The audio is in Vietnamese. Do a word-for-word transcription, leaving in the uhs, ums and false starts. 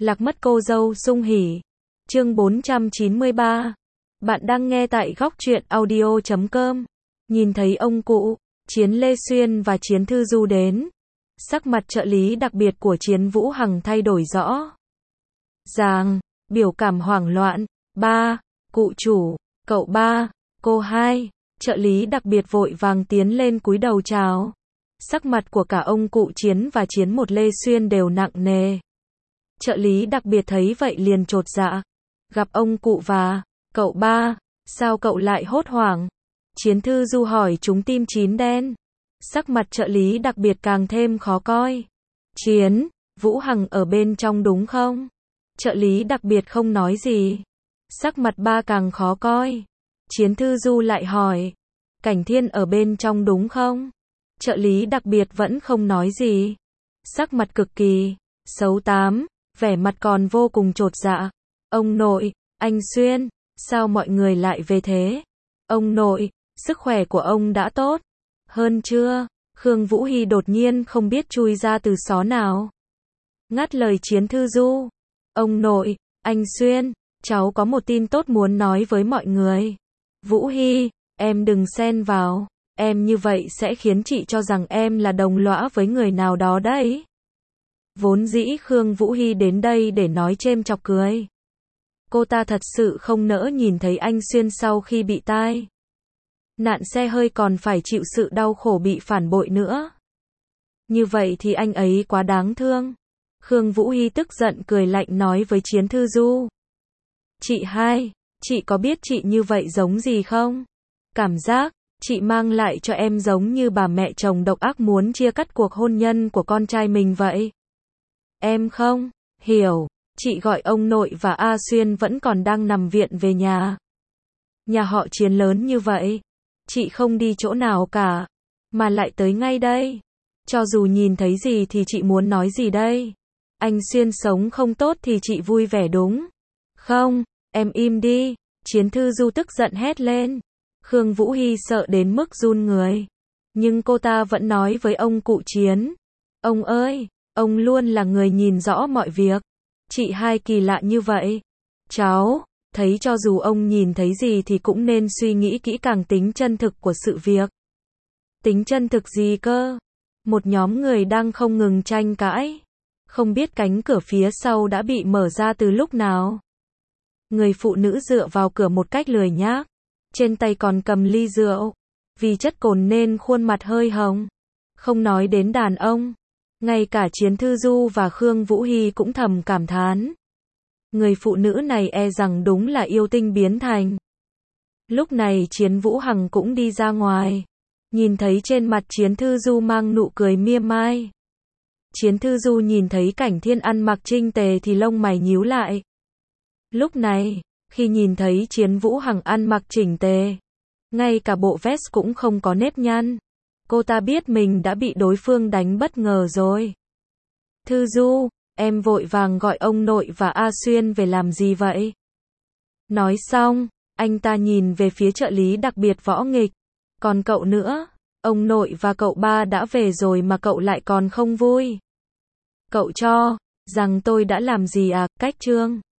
Lạc mất cô dâu sung hỉ. Chương bốn trăm chín mươi ba. Bạn đang nghe tại góc truyện audio chấm com. Nhìn thấy ông cụ, Chiến Lê Xuyên và Chiến Thư Du đến. Sắc mặt trợ lý đặc biệt của Chiến Vũ Hằng thay đổi rõ ràng, biểu cảm hoảng loạn. Ba, cụ chủ, cậu ba, cô hai. Trợ lý đặc biệt vội vàng tiến lên cúi đầu chào. Sắc mặt của cả ông cụ Chiến và Chiến một Lê Xuyên đều nặng nề. Trợ lý đặc biệt thấy vậy liền chột dạ. Gặp ông cụ và cậu ba, sao cậu lại hốt hoảng? Chiến Thư Du hỏi chúng tim chín đen. Sắc mặt trợ lý đặc biệt càng thêm khó coi. Chiến, Vũ Hằng ở bên trong đúng không? Trợ lý đặc biệt không nói gì. Sắc mặt ba càng khó coi. Chiến Thư Du lại hỏi. Cảnh Thiên ở bên trong đúng không? Trợ lý đặc biệt vẫn không nói gì. Sắc mặt cực kỳ xấu tám, vẻ mặt còn vô cùng chột dạ. Ông nội, anh Xuyên, sao mọi người lại về thế? Ông nội, sức khỏe của ông đã tốt hơn chưa? Khương Vũ Hy đột nhiên không biết chui ra từ xó nào. Ngắt lời Chiến Thư Du. Ông nội, anh Xuyên, cháu có một tin tốt muốn nói với mọi người. Vũ Hy, em đừng xen vào. Em như vậy sẽ khiến chị cho rằng em là đồng lõa với người nào đó đấy. Vốn dĩ Khương Vũ Hy đến đây để nói chêm chọc cười. Cô ta thật sự không nỡ nhìn thấy anh Xuyên sau khi bị tai nạn xe hơi còn phải chịu sự đau khổ bị phản bội nữa. Như vậy thì anh ấy quá đáng thương. Khương Vũ Hy tức giận cười lạnh nói với Chiến Thư Du. Chị hai, chị có biết chị như vậy giống gì không? Cảm giác chị mang lại cho em giống như bà mẹ chồng độc ác muốn chia cắt cuộc hôn nhân của con trai mình vậy. Em không hiểu, chị gọi ông nội và A Xuyên vẫn còn đang nằm viện về nhà. Nhà họ Chiến lớn như vậy, chị không đi chỗ nào cả, mà lại tới ngay đây. Cho dù nhìn thấy gì thì chị muốn nói gì đây? Anh Xuyên sống không tốt thì chị vui vẻ đúng không? Em im đi, Chiến Thư Du tức giận hét lên. Khương Vũ Hy sợ đến mức run người. Nhưng cô ta vẫn nói với ông cụ Chiến. Ông ơi, ông luôn là người nhìn rõ mọi việc. Chị hai kỳ lạ như vậy. Cháu thấy cho dù ông nhìn thấy gì thì cũng nên suy nghĩ kỹ càng tính chân thực của sự việc. Tính chân thực gì cơ? Một nhóm người đang không ngừng tranh cãi. Không biết cánh cửa phía sau đã bị mở ra từ lúc nào. Người phụ nữ dựa vào cửa một cách lười nhác. Trên tay còn cầm ly rượu. Vì chất cồn nên khuôn mặt hơi hồng. Không nói đến đàn ông. Ngay cả Chiến Thư Du và Khương Vũ Hy cũng thầm cảm thán. Người phụ nữ này e rằng đúng là yêu tinh biến thành. Lúc này Chiến Vũ Hằng cũng đi ra ngoài. Nhìn thấy trên mặt Chiến Thư Du mang nụ cười mỉa mai. Chiến Thư Du nhìn thấy Cảnh Thiên ăn mặc chỉnh tề thì lông mày nhíu lại. Lúc này, khi nhìn thấy Chiến Vũ Hằng ăn mặc chỉnh tề, ngay cả bộ vest cũng không có nếp nhăn, cô ta biết mình đã bị đối phương đánh bất ngờ rồi. Thư Du, em vội vàng gọi ông nội và A Xuyên về làm gì vậy? Nói xong, anh ta nhìn về phía trợ lý đặc biệt Võ Nghịch. Còn cậu nữa, ông nội và cậu ba đã về rồi mà cậu lại còn không vui. Cậu cho rằng tôi đã làm gì à? Cách Trương